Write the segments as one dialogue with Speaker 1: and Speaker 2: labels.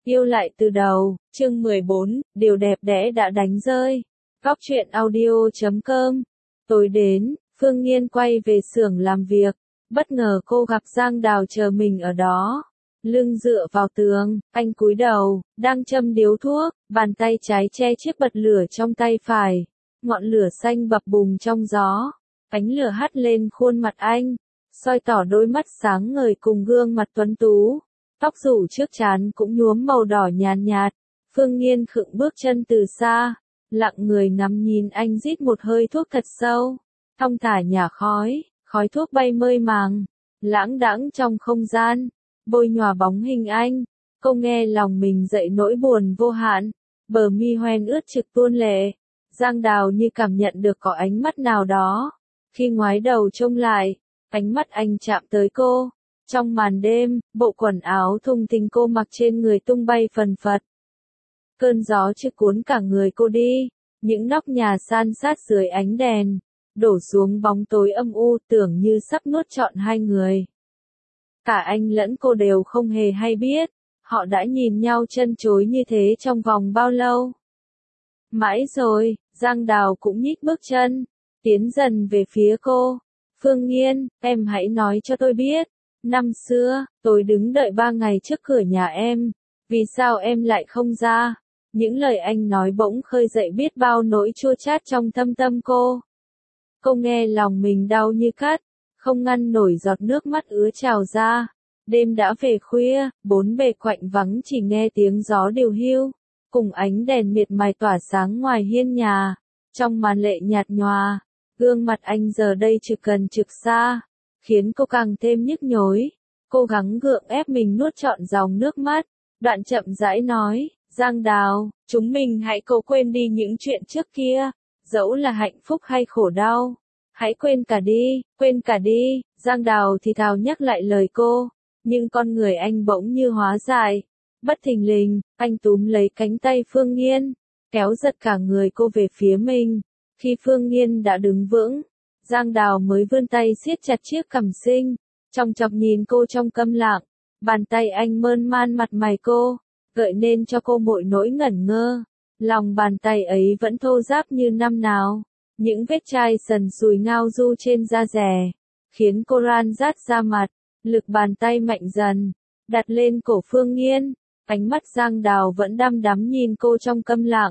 Speaker 1: Yêu lại từ đầu, chương 14, điều đẹp đẽ đã đánh rơi. Góc truyện audio.com. Tối đến, Phương Nghiên quay về xưởng làm việc, bất ngờ cô gặp Giang Đào chờ mình ở đó. Lưng dựa vào tường, anh cúi đầu, đang châm điếu thuốc, bàn tay trái che chiếc bật lửa trong tay phải. Ngọn lửa xanh bập bùng trong gió, ánh lửa hắt lên khuôn mặt anh, soi tỏ đôi mắt sáng ngời cùng gương mặt tuấn tú. Tóc rủ trước trán cũng nhuốm màu đỏ nhàn nhạt. Phương Nghiên khựng bước chân từ xa, lặng người ngắm nhìn anh rít một hơi thuốc thật sâu, thong thả nhả khói, khói thuốc bay mơi màng, lãng đãng trong không gian, bôi nhòa bóng hình anh. Cô nghe lòng mình dậy nỗi buồn vô hạn, bờ mi hoen ướt trực tuôn lệ. Giang Đào như cảm nhận được có ánh mắt nào đó, khi ngoái đầu trông lại, ánh mắt anh chạm tới cô. Trong màn đêm, bộ quần áo thùng thình cô mặc trên người tung bay phần phật. Cơn gió trực cuốn cả người cô đi, những nóc nhà san sát dưới ánh đèn, đổ xuống bóng tối âm u tưởng như sắp nuốt trọn hai người. Cả anh lẫn cô đều không hề hay biết, họ đã nhìn nhau chân chối như thế trong vòng bao lâu. Mãi rồi, Giang Đào cũng nhích bước chân, tiến dần về phía cô. Phương Nghiên, em hãy nói cho tôi biết. Năm xưa, tôi đứng đợi 3 ngày trước cửa nhà em, vì sao em lại không ra? Những lời anh nói bỗng khơi dậy biết bao nỗi chua chát trong thâm tâm cô. Cô nghe lòng mình đau như cắt, không ngăn nổi giọt nước mắt ứa trào ra. Đêm đã về khuya, bốn bề quạnh vắng chỉ nghe tiếng gió điều hiu, cùng ánh đèn miệt mài tỏa sáng ngoài hiên nhà. Trong màn lệ nhạt nhòa, gương mặt anh giờ đây trực gần trực xa, khiến cô càng thêm nhức nhối. Cố gắng gượng ép mình nuốt trọn dòng nước mắt, đoạn chậm rãi nói, Giang Đào, chúng mình hãy cố quên đi những chuyện trước kia, dẫu là hạnh phúc hay khổ đau. Hãy quên cả đi, quên cả đi. Giang Đào thì thào nhắc lại lời cô, nhưng con người anh bỗng như hóa dại. Bất thình lình, anh túm lấy cánh tay Phương Nghiên, kéo giật cả người cô về phía mình. Khi Phương Nghiên đã đứng vững, Giang Đào mới vươn tay siết chặt chiếc cằm xinh, chòng chọc nhìn cô trong câm lặng. Bàn tay anh mơn man mặt mày cô, gợi nên cho cô mỗi nỗi ngẩn ngơ. Lòng bàn tay ấy vẫn thô ráp như năm nào, những vết chai sần sùi ngao du trên da dẻ, khiến cô ran rát da mặt. Lực bàn tay mạnh dần, đặt lên cổ Phương Nghiên, ánh mắt Giang Đào vẫn đăm đắm nhìn cô trong câm lặng.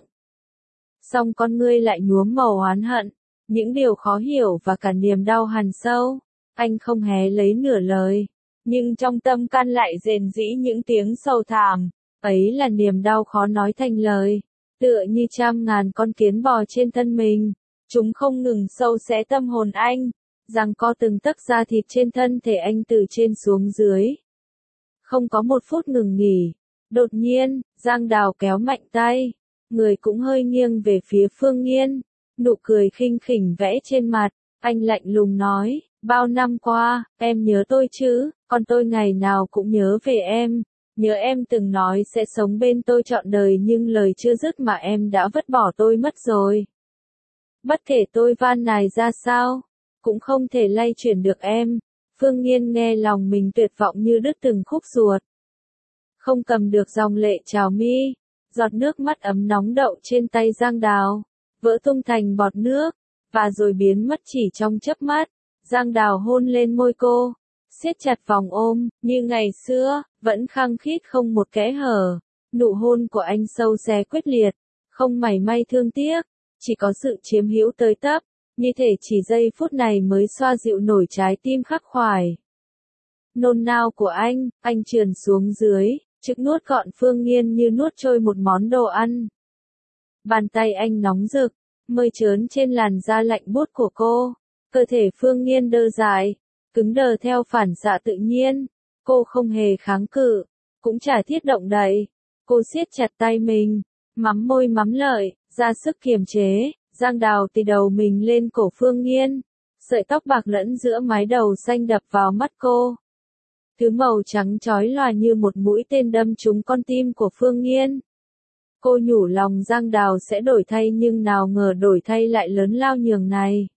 Speaker 1: Song con ngươi lại nhuốm màu oán hận, những điều khó hiểu và cả niềm đau hằn sâu. Anh không hé lấy nửa lời, nhưng trong tâm can lại rền rĩ những tiếng sầu thảm. Ấy là niềm đau khó nói thành lời, tựa như trăm ngàn con kiến bò trên thân mình. Chúng không ngừng sâu xé tâm hồn anh, giằng co từng tấc da thịt trên thân thể anh từ trên xuống dưới. Không có một phút ngừng nghỉ. Đột nhiên, Giang Đào kéo mạnh tay, người cũng hơi nghiêng về phía Phương Nghiên, nụ cười khinh khỉnh vẽ trên mặt. Anh lạnh lùng nói, bao năm qua, em nhớ tôi chứ? Còn tôi ngày nào cũng nhớ về em. Nhớ em từng nói sẽ sống bên tôi trọn đời, nhưng lời chưa dứt mà em đã vứt bỏ tôi mất rồi. Bất kể tôi van nài ra sao, cũng không thể lay chuyển được em. Phương Nghiên nghe lòng mình tuyệt vọng như đứt từng khúc ruột. Không cầm được dòng lệ trào mi, giọt nước mắt ấm nóng đậu trên tay Giang Đào, vỡ tung thành bọt nước, và rồi biến mất chỉ trong chớp mắt. Giang Đào hôn lên môi cô, siết chặt vòng ôm, như ngày xưa, vẫn khăng khít không một kẽ hở. Nụ hôn của anh sâu xé quyết liệt, không mảy may thương tiếc, chỉ có sự chiếm hữu tới tấp, như thể chỉ giây phút này mới xoa dịu nổi trái tim khắc khoải. Nôn nao của anh trườn xuống dưới, trực nuốt gọn Phương Nghiên như nuốt trôi một món đồ ăn. Bàn tay anh nóng rực, mơi trớn trên làn da lạnh buốt của cô. Cơ thể Phương Nghiên đơ dại, cứng đờ theo phản xạ tự nhiên. Cô không hề kháng cự, cũng chả thiết động đậy. Cô siết chặt tay mình, mắm môi mắm lợi, ra sức kiềm chế. Giang Đào tì đầu mình lên cổ Phương Nghiên, sợi tóc bạc lẫn giữa mái đầu xanh đập vào mắt cô. Thứ màu trắng chói lòa như một mũi tên đâm trúng con tim của Phương Nghiên. Cô nhủ lòng Giang Đào sẽ đổi thay, nhưng nào ngờ đổi thay lại lớn lao nhường này.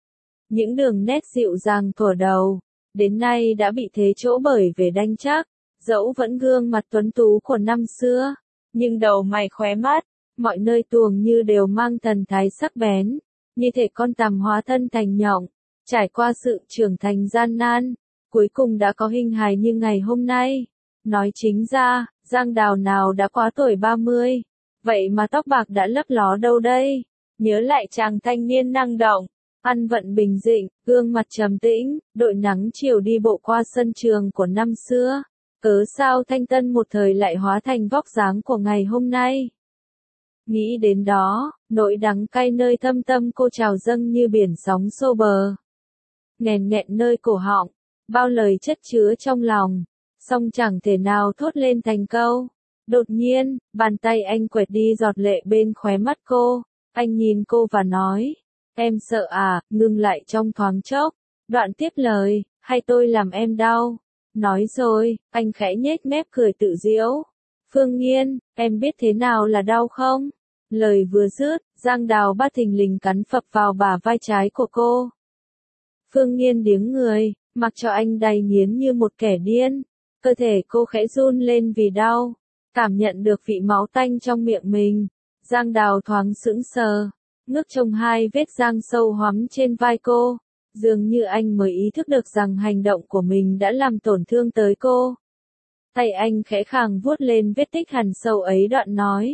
Speaker 1: Những đường nét dịu dàng thuở đầu, đến nay đã bị thế chỗ bởi về đanh chắc. dẫu vẫn gương mặt tuấn tú của năm xưa, nhưng đầu mày khóe mắt, mọi nơi tuồng như đều mang thần thái sắc bén, như thể con tằm hóa thân thành nhộng, trải qua sự trưởng thành gian nan, cuối cùng đã có hình hài như ngày hôm nay. Nói chính ra, Giang Đào nào đã quá tuổi 30, vậy mà tóc bạc đã lấp ló đâu đây? Nhớ lại chàng thanh niên năng động, ăn vận bình dị, gương mặt trầm tĩnh, đội nắng chiều đi bộ qua sân trường của năm xưa. Cớ sao thanh tân một thời lại hóa thành vóc dáng của ngày hôm nay? Nghĩ đến đó, nỗi đắng cay nơi thâm tâm cô trào dâng như biển sóng xô bờ. Nghẹn nghẹn nơi cổ họng, bao lời chất chứa trong lòng, song chẳng thể nào thốt lên thành câu. Đột nhiên, bàn tay anh quẹt đi giọt lệ bên khóe mắt cô, anh nhìn cô và nói, em sợ à, ngừng lại trong thoáng chốc, đoạn tiếp lời, hay tôi làm em đau? Nói rồi, anh khẽ nhếch mép cười tự giễu. Phương Nghiên, em biết thế nào là đau không? Lời vừa dứt, Giang Đào bất thình lình cắn phập vào bả vai trái của cô. Phương Nghiên điếng người, mặc cho anh đày nghiến như một kẻ điên. Cơ thể cô khẽ run lên vì đau, cảm nhận được vị máu tanh trong miệng mình. Giang Đào thoáng sững sờ, ngước trông hai vết rang sâu hoắm trên vai cô. Dường như anh mới ý thức được rằng hành động của mình đã làm tổn thương tới cô. Tay anh khẽ khàng vuốt lên vết tích hằn sâu ấy đoạn nói.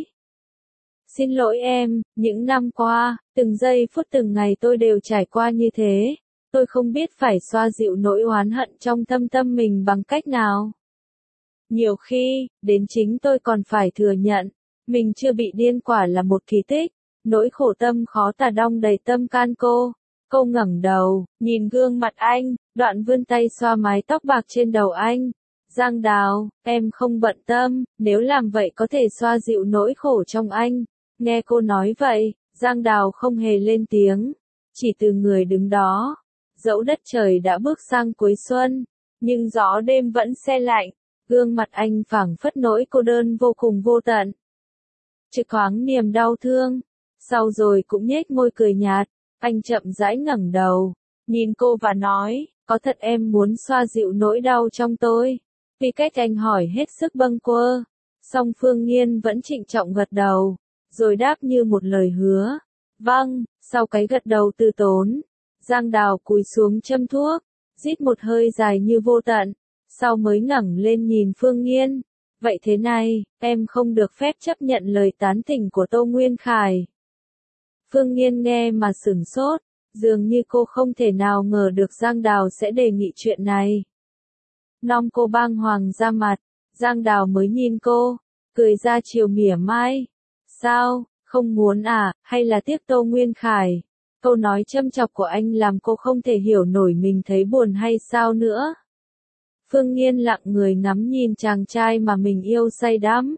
Speaker 1: Xin lỗi em, những năm qua, từng giây phút từng ngày tôi đều trải qua như thế. Tôi không biết phải xoa dịu nỗi oán hận trong thâm tâm mình bằng cách nào. Nhiều khi, đến chính tôi còn phải thừa nhận, mình chưa bị điên quả là một kỳ tích. Nỗi khổ tâm khó tả đong đầy tâm can cô. Cô ngẩng đầu, nhìn gương mặt anh, đoạn vươn tay xoa mái tóc bạc trên đầu anh. Giang Đào, em không bận tâm, nếu làm vậy có thể xoa dịu nỗi khổ trong anh. Nghe cô nói vậy, Giang Đào không hề lên tiếng, chỉ từ người đứng đó. Dẫu đất trời đã bước sang cuối xuân, nhưng gió đêm vẫn se lạnh, gương mặt anh phảng phất nỗi cô đơn vô cùng vô tận. Trực thoáng niềm đau thương, sau rồi cũng nhếch môi cười nhạt, anh chậm rãi ngẩng đầu, nhìn cô và nói, có thật em muốn xoa dịu nỗi đau trong tôi? Vì cách anh hỏi hết sức bâng quơ, song Phương Nghiên vẫn trịnh trọng gật đầu, rồi đáp như một lời hứa. Vâng, sau cái gật đầu từ tốn, Giang Đào cúi xuống châm thuốc, rít một hơi dài như vô tận, sau mới ngẩng lên nhìn Phương Nghiên. Vậy thế này, em không được phép chấp nhận lời tán tỉnh của Tô Nguyên Khải. Phương Nghiên nghe mà sửng sốt, dường như cô không thể nào ngờ được Giang Đào sẽ đề nghị chuyện này. Nong cô bang hoàng ra mặt, Giang Đào mới nhìn cô, cười ra chiều mỉa mai. Sao, không muốn à, hay là tiếc Tô Nguyên Khải? Câu nói châm chọc của anh làm cô không thể hiểu nổi mình thấy buồn hay sao nữa. Phương Nghiên lặng người ngắm nhìn chàng trai mà mình yêu say đắm.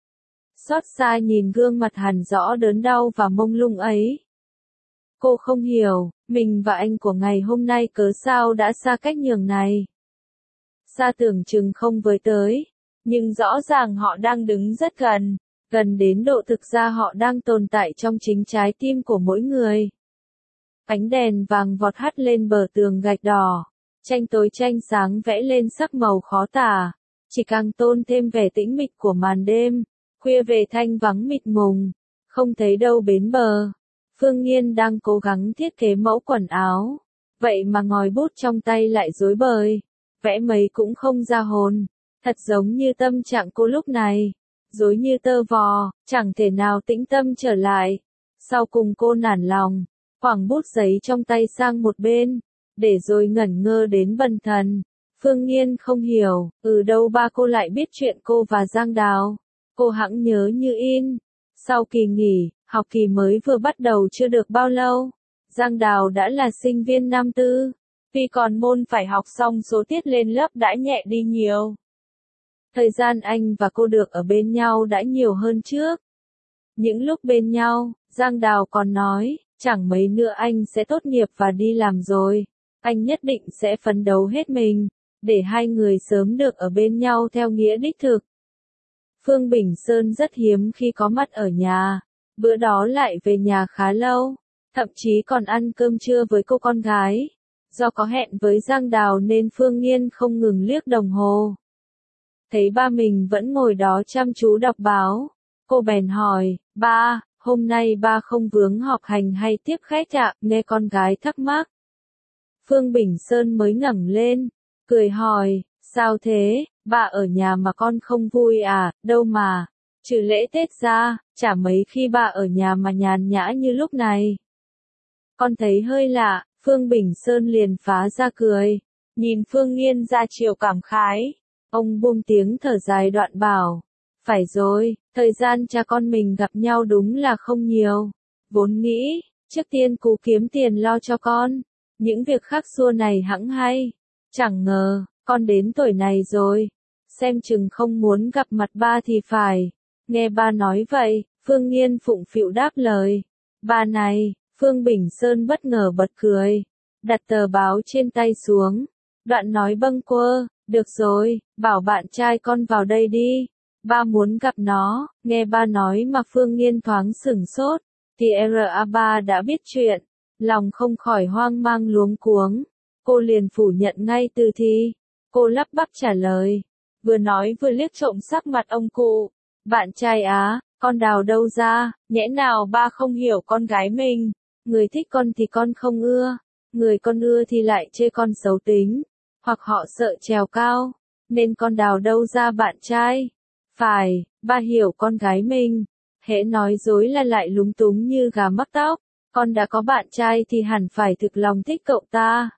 Speaker 1: Xót xa nhìn gương mặt hằn rõ đớn đau và mông lung ấy. Cô không hiểu, mình và anh của ngày hôm nay cớ sao đã xa cách nhường này. Xa tưởng chừng không với tới, nhưng rõ ràng họ đang đứng rất gần, gần đến độ thực ra họ đang tồn tại trong chính trái tim của mỗi người. Ánh đèn vàng vọt hắt lên bờ tường gạch đỏ, tranh tối tranh sáng vẽ lên sắc màu khó tả, chỉ càng tôn thêm vẻ tĩnh mịch của màn đêm. Khuya về thanh vắng mịt mùng, không thấy đâu bến bờ. Phương Nghiên đang cố gắng thiết kế mẫu quần áo, vậy mà ngòi bút trong tay lại rối bời, vẽ mấy cũng không ra hồn, thật giống như tâm trạng cô lúc này, rối như tơ vò, chẳng thể nào tĩnh tâm trở lại. Sau cùng cô nản lòng, quẳng bút giấy trong tay sang một bên, để rồi ngẩn ngơ đến bần thần. Phương Nghiên không hiểu, từ đâu ba cô lại biết chuyện cô và Giang Đào. Cô hẵng nhớ như in. Sau kỳ nghỉ, học kỳ mới vừa bắt đầu chưa được bao lâu, Giang Đào đã là sinh viên năm tư. Vì còn môn phải học xong số tiết lên lớp đã nhẹ đi nhiều. Thời gian anh và cô được ở bên nhau đã nhiều hơn trước. Những lúc bên nhau, Giang Đào còn nói, chẳng mấy nữa anh sẽ tốt nghiệp và đi làm rồi. Anh nhất định sẽ phấn đấu hết mình, để hai người sớm được ở bên nhau theo nghĩa đích thực. Phương Bình Sơn rất hiếm khi có mặt ở nhà, bữa đó lại về nhà khá lâu, thậm chí còn ăn cơm trưa với cô con gái. Do có hẹn với Giang Đào nên Phương Nghiên không ngừng liếc đồng hồ. thấy ba mình vẫn ngồi đó chăm chú đọc báo. Cô bèn hỏi, ba, hôm nay ba không vướng họp hành hay tiếp khách ạ? Nghe con gái thắc mắc. Phương Bình Sơn mới ngẩng lên, cười hỏi, sao thế, ba ở nhà mà con không vui à? Đâu mà, trừ lễ Tết ra, chả mấy khi ba ở nhà mà nhàn nhã như lúc này. Con thấy hơi lạ. Phương Bình Sơn liền phá ra cười, nhìn Phương Nghiên ra chiều cảm khái. Ông buông tiếng thở dài đoạn bảo, phải rồi, thời gian cha con mình gặp nhau đúng là không nhiều. Vốn nghĩ, trước tiên cố kiếm tiền lo cho con, những việc khác xua này hẵng hay. Chẳng ngờ, con đến tuổi này rồi, xem chừng không muốn gặp mặt ba thì phải. Nghe ba nói vậy, Phương Nghiên phụng phịu đáp lời, ba này. Phương Bình Sơn bất ngờ bật cười, đặt tờ báo trên tay xuống, đoạn nói bâng quơ, được rồi, bảo bạn trai con vào đây đi, ba muốn gặp nó. Nghe ba nói mà Phương Nghiên thoáng sửng sốt, thì RA3 đã biết chuyện, lòng không khỏi hoang mang luống cuống, cô liền phủ nhận ngay từ thì, cô lắp bắp trả lời, vừa nói vừa liếc trộm sắc mặt ông cụ, bạn trai á, con đào đâu ra, nhẽ nào ba không hiểu con gái mình. Người thích con thì con không ưa, người con ưa thì lại chê con xấu tính, hoặc họ sợ trèo cao, nên con đào đâu ra bạn trai. Phải, ba hiểu con gái mình, hễ nói dối là lại lúng túng như gà mắc tóc, con đã có bạn trai thì hẳn phải thực lòng thích cậu ta.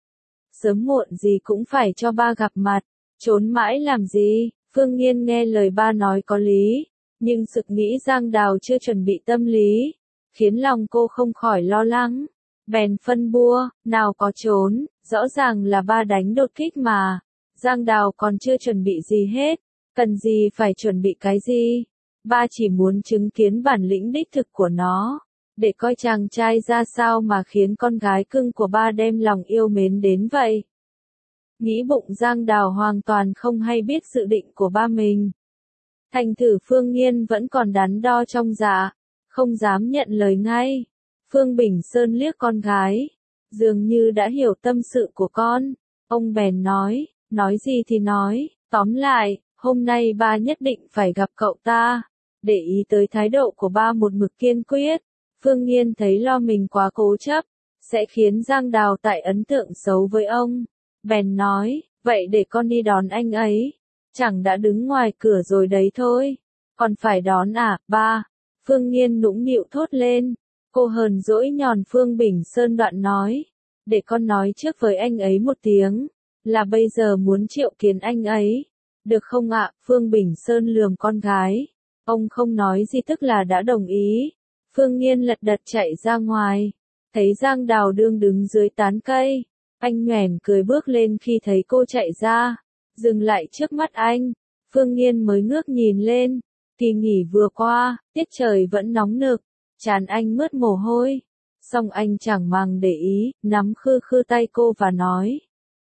Speaker 1: Sớm muộn gì cũng phải cho ba gặp mặt, trốn mãi làm gì? Phương Nghiên nghe lời ba nói có lý, nhưng sực nghĩ Giang Đào chưa chuẩn bị tâm lý, khiến lòng cô không khỏi lo lắng. Bèn phân bua, nào có trốn, rõ ràng là ba đánh đột kích mà. Giang Đào còn chưa chuẩn bị gì hết, cần gì phải chuẩn bị cái gì. Ba chỉ muốn chứng kiến bản lĩnh đích thực của nó, để coi chàng trai ra sao mà khiến con gái cưng của ba đem lòng yêu mến đến vậy. Nghĩ bụng Giang Đào hoàn toàn không hay biết dự định của ba mình. Thành thử Phương Nghiên vẫn còn đắn đo trong dạ, không dám nhận lời ngay. Phương Bình Sơn liếc con gái, dường như đã hiểu tâm sự của con. Ông bèn nói gì thì nói, tóm lại, hôm nay ba nhất định phải gặp cậu ta. Để ý tới thái độ của ba một mực kiên quyết, Phương Nghiên thấy lo mình quá cố chấp, sẽ khiến Giang Đào tại ấn tượng xấu với ông. Bèn nói, vậy để con đi đón anh ấy. Chẳng đã đứng ngoài cửa rồi đấy thôi. Còn phải đón à, ba? Phương Nghiên nũng nịu thốt lên. Cô hờn dỗi nhòn Phương Bình Sơn đoạn nói. Để con nói trước với anh ấy một tiếng. Là bây giờ muốn triệu kiến anh ấy. Được không ạ? Phương Bình Sơn lườm con gái. Ông không nói gì tức là đã đồng ý. Phương Nghiên lật đật chạy ra ngoài. Thấy Giang Đào đương đứng dưới tán cây. Anh nhoẻn cười bước lên khi thấy cô chạy ra. Dừng lại trước mắt anh. Phương Nghiên mới ngước nhìn lên. Kỳ nghỉ vừa qua, tiết trời vẫn nóng nực. Trán anh mướt mồ hôi. Song anh chẳng màng để ý, nắm khư khư tay cô và nói.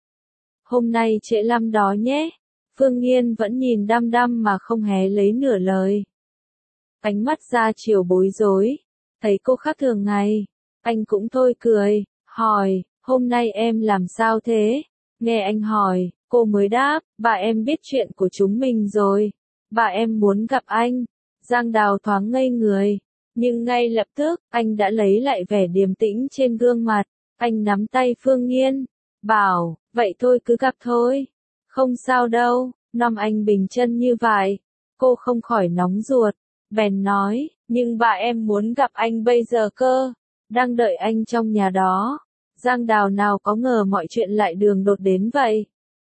Speaker 1: Hôm nay trễ lắm đó nhé. Phương Nghiên vẫn nhìn đăm đăm mà không hé lấy nửa lời. Ánh mắt ra chiều bối rối. Thấy cô khác thường ngày. Anh cũng thôi cười, hỏi, hôm nay em làm sao thế? Nghe anh hỏi, cô mới đáp, bà em biết chuyện của chúng mình rồi. Bà em muốn gặp anh. Giang Đào thoáng ngây người. Nhưng ngay lập tức, anh đã lấy lại vẻ điềm tĩnh trên gương mặt. Anh nắm tay Phương Nghiên. Bảo, vậy thôi cứ gặp thôi. Không sao đâu, năm anh bình chân như vậy. Cô không khỏi nóng ruột. Bèn nói, nhưng bà em muốn gặp anh bây giờ cơ. Đang đợi anh trong nhà đó. Giang Đào nào có ngờ mọi chuyện lại đường đột đến vậy.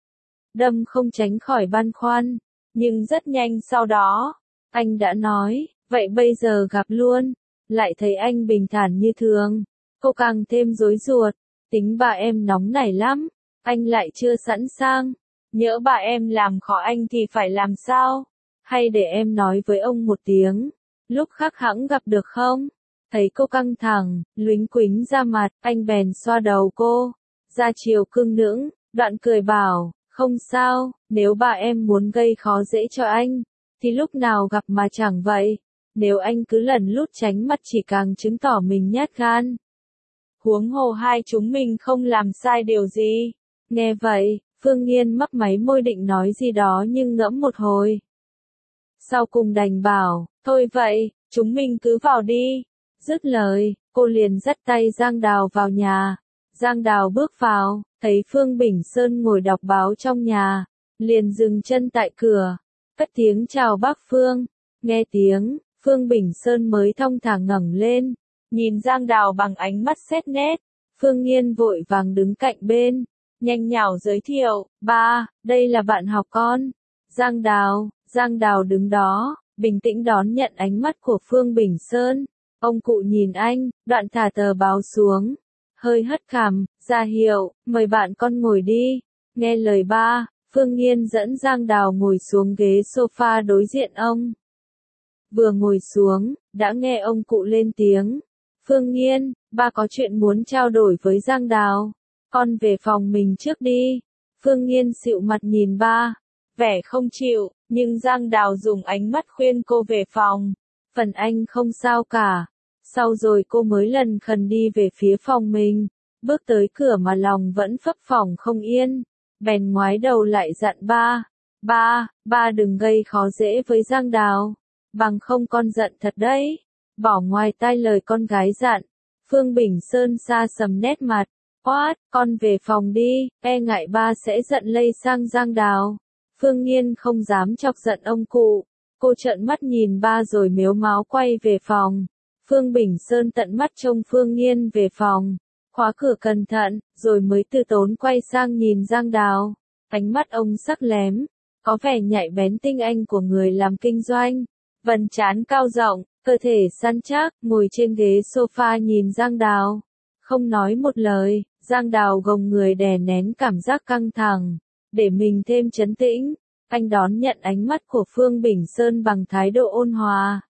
Speaker 1: Đâm không tránh khỏi băn khoăn. Nhưng rất nhanh sau đó, anh đã nói, vậy bây giờ gặp luôn. Lại thấy anh bình thản như thường. Cô càng thêm rối ruột. Tính bà em nóng nảy lắm. Anh lại chưa sẵn sàng. Nhỡ bà em làm khó anh thì phải làm sao? Hay để em nói với ông một tiếng. Lúc khác hẵng gặp được không? Thấy cô căng thẳng, lúnh quính ra mặt, anh bèn xoa đầu cô. Ra chiều cưng nững, đoạn cười bảo, không sao, nếu bà em muốn gây khó dễ cho anh, thì lúc nào gặp mà chẳng vậy. Nếu anh cứ lẩn lút tránh mặt chỉ càng chứng tỏ mình nhát gan. Huống hồ hai chúng mình không làm sai điều gì. Nghe vậy, Phương Nghiên mấp máy môi định nói gì đó nhưng ngẫm một hồi. Sau cùng đành bảo, thôi vậy, chúng mình cứ vào đi. Dứt lời, cô liền dắt tay Giang Đào vào nhà. Giang Đào bước vào, thấy Phương Bình Sơn ngồi đọc báo trong nhà, liền dừng chân tại cửa, cất tiếng chào bác Phương. Nghe tiếng, Phương Bình Sơn mới thong thả ngẩng lên, nhìn Giang Đào bằng ánh mắt xét nét. Phương Nghiên vội vàng đứng cạnh bên, nhanh nhảu giới thiệu, ba, đây là bạn học con. Giang Đào đứng đó, bình tĩnh đón nhận ánh mắt của Phương Bình Sơn. Ông cụ nhìn anh, đoạn thả tờ báo xuống, hơi hất cằm, ra hiệu, mời bạn con ngồi đi. Nghe lời ba, Phương Nghiên dẫn Giang Đào ngồi xuống ghế sofa đối diện ông. Vừa ngồi xuống, đã nghe ông cụ lên tiếng. Phương Nghiên, ba có chuyện muốn trao đổi với Giang Đào. Con về phòng mình trước đi. Phương Nghiên xịu mặt nhìn ba, vẻ không chịu, nhưng Giang Đào dùng ánh mắt khuyên cô về phòng. Phần anh không sao cả. Sau rồi cô mới lần khần đi về phía phòng mình. Bước tới cửa mà lòng vẫn phấp phỏng không yên. Bèn ngoái đầu lại dặn ba. Ba đừng gây khó dễ với Giang Đào. Bằng không con giận thật đấy. Bỏ ngoài tai lời con gái dặn. Phương Bình Sơn xa sầm nét mặt. Oát, con về phòng đi, e ngại ba sẽ giận lây sang Giang Đào. Phương Nghiên không dám chọc giận ông cụ. Cô trợn mắt nhìn ba rồi mếu máo quay về phòng. Phương Bình Sơn tận mắt trông Phương Nghiên về phòng, khóa cửa cẩn thận, rồi mới từ tốn quay sang nhìn Giang Đào. Ánh mắt ông sắc lém, có vẻ nhạy bén tinh anh của người làm kinh doanh. Vầng trán cao rộng, cơ thể săn chắc, ngồi trên ghế sofa nhìn Giang Đào. Không nói một lời, Giang Đào gồng người đè nén cảm giác căng thẳng, để mình thêm trấn tĩnh. Anh đón nhận ánh mắt của Phương Bình Sơn bằng thái độ ôn hòa.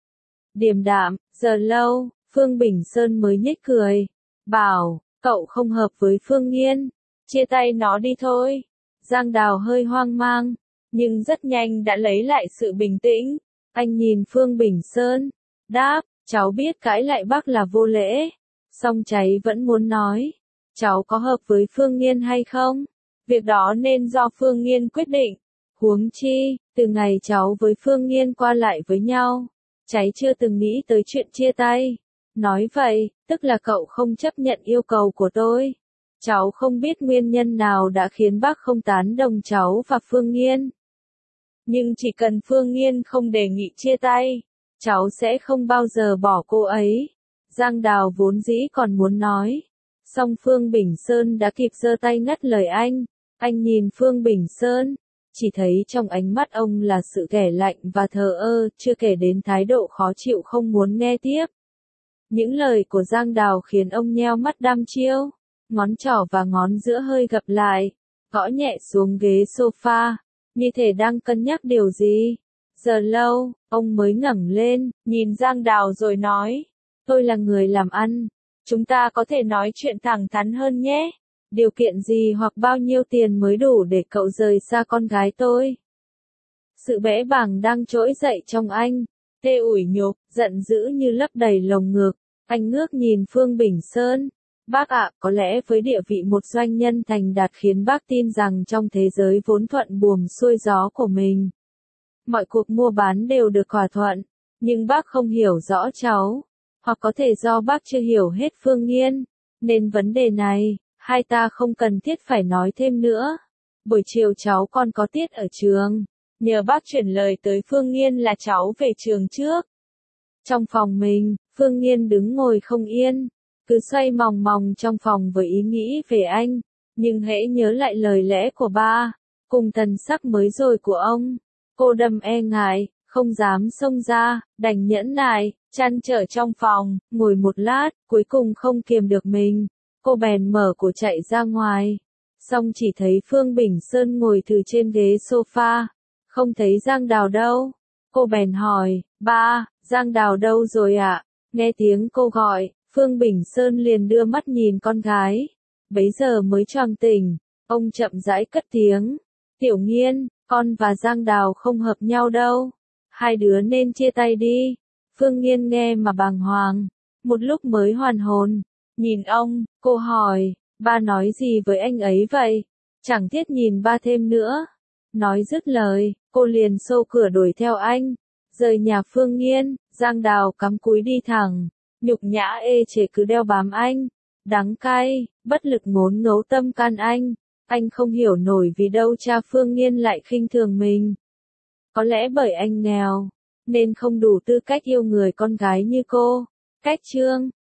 Speaker 1: Điềm đạm, giờ lâu, Phương Bình Sơn mới nhếch cười, bảo, cậu không hợp với Phương Nghiên, chia tay nó đi thôi. Giang Đào hơi hoang mang, nhưng rất nhanh đã lấy lại sự bình tĩnh. Anh nhìn Phương Bình Sơn, đáp, cháu biết cãi lại bác là vô lễ, song cháy vẫn muốn nói, cháu có hợp với Phương Nghiên hay không? Việc đó nên do Phương Nghiên quyết định. Huống chi, từ ngày cháu với Phương Nghiên qua lại với nhau, cháy chưa từng nghĩ tới chuyện chia tay. Nói vậy, tức là cậu không chấp nhận yêu cầu của tôi. Cháu không biết nguyên nhân nào đã khiến bác không tán đồng cháu và Phương Nghiên. Nhưng chỉ cần Phương Nghiên không đề nghị chia tay, cháu sẽ không bao giờ bỏ cô ấy. Giang Đào vốn dĩ còn muốn nói, song Phương Bình Sơn đã kịp giơ tay ngắt lời anh. Anh nhìn Phương Bình Sơn, chỉ thấy trong ánh mắt ông là sự ghẻ lạnh và thờ ơ, chưa kể đến thái độ khó chịu không muốn nghe tiếp. Những lời của Giang Đào khiến ông nheo mắt đăm chiêu, ngón trỏ và ngón giữa hơi gập lại, gõ nhẹ xuống ghế sofa, như thể đang cân nhắc điều gì. Giờ lâu, ông mới ngẩng lên, nhìn Giang Đào rồi nói, tôi là người làm ăn, chúng ta có thể nói chuyện thẳng thắn hơn nhé. Điều kiện gì hoặc bao nhiêu tiền mới đủ để cậu rời xa con gái tôi? Sự bẽ bàng đang trỗi dậy trong anh, tê ủi nhục, giận dữ như lấp đầy lồng ngực. Anh ngước nhìn Phương Bình Sơn. Bác ạ, có lẽ với địa vị một doanh nhân thành đạt khiến bác tin rằng trong thế giới vốn thuận buồm xuôi gió của mình, mọi cuộc mua bán đều được thỏa thuận, nhưng bác không hiểu rõ cháu, hoặc có thể do bác chưa hiểu hết Phương Nghiên, nên vấn đề này, hai ta không cần thiết phải nói thêm nữa. Buổi chiều cháu còn có tiết ở trường, nhờ bác chuyển lời tới Phương Nghiên là cháu về trường trước. Trong phòng mình, Phương Nghiên đứng ngồi không yên, cứ xoay mòng mòng trong phòng với ý nghĩ về anh, nhưng hễ nhớ lại lời lẽ của ba, cùng thần sắc mới rồi của ông, cô đâm e ngại, không dám xông ra, đành nhẫn nại, chăn trở trong phòng, ngồi một lát, cuối cùng không kiềm được mình, cô bèn mở cửa chạy ra ngoài, song chỉ thấy Phương Bình Sơn ngồi từ trên ghế sofa, không thấy Giang Đào đâu. Cô bèn hỏi, ba, Giang Đào đâu rồi ạ? Nghe tiếng cô gọi, Phương Bình Sơn liền đưa mắt nhìn con gái. Bấy giờ mới choàng tỉnh, ông chậm rãi cất tiếng. Tiểu Nghiên, con và Giang Đào không hợp nhau đâu. Hai đứa nên chia tay đi. Phương Nghiên nghe mà bàng hoàng. Một lúc mới hoàn hồn. Nhìn ông, cô hỏi, ba nói gì với anh ấy vậy? chẳng thiết nhìn ba thêm nữa. Nói dứt lời, cô liền xô cửa đuổi theo anh. Rời nhà Phương Nghiên, Giang Đào cắm cúi đi thẳng. Nhục nhã ê chề cứ đeo bám anh. Đắng cay, bất lực ngốn ngấu tâm can anh. Anh không hiểu nổi vì đâu cha Phương Nghiên lại khinh thường mình. Có lẽ bởi anh nghèo, nên không đủ tư cách yêu người con gái như cô. Cách chương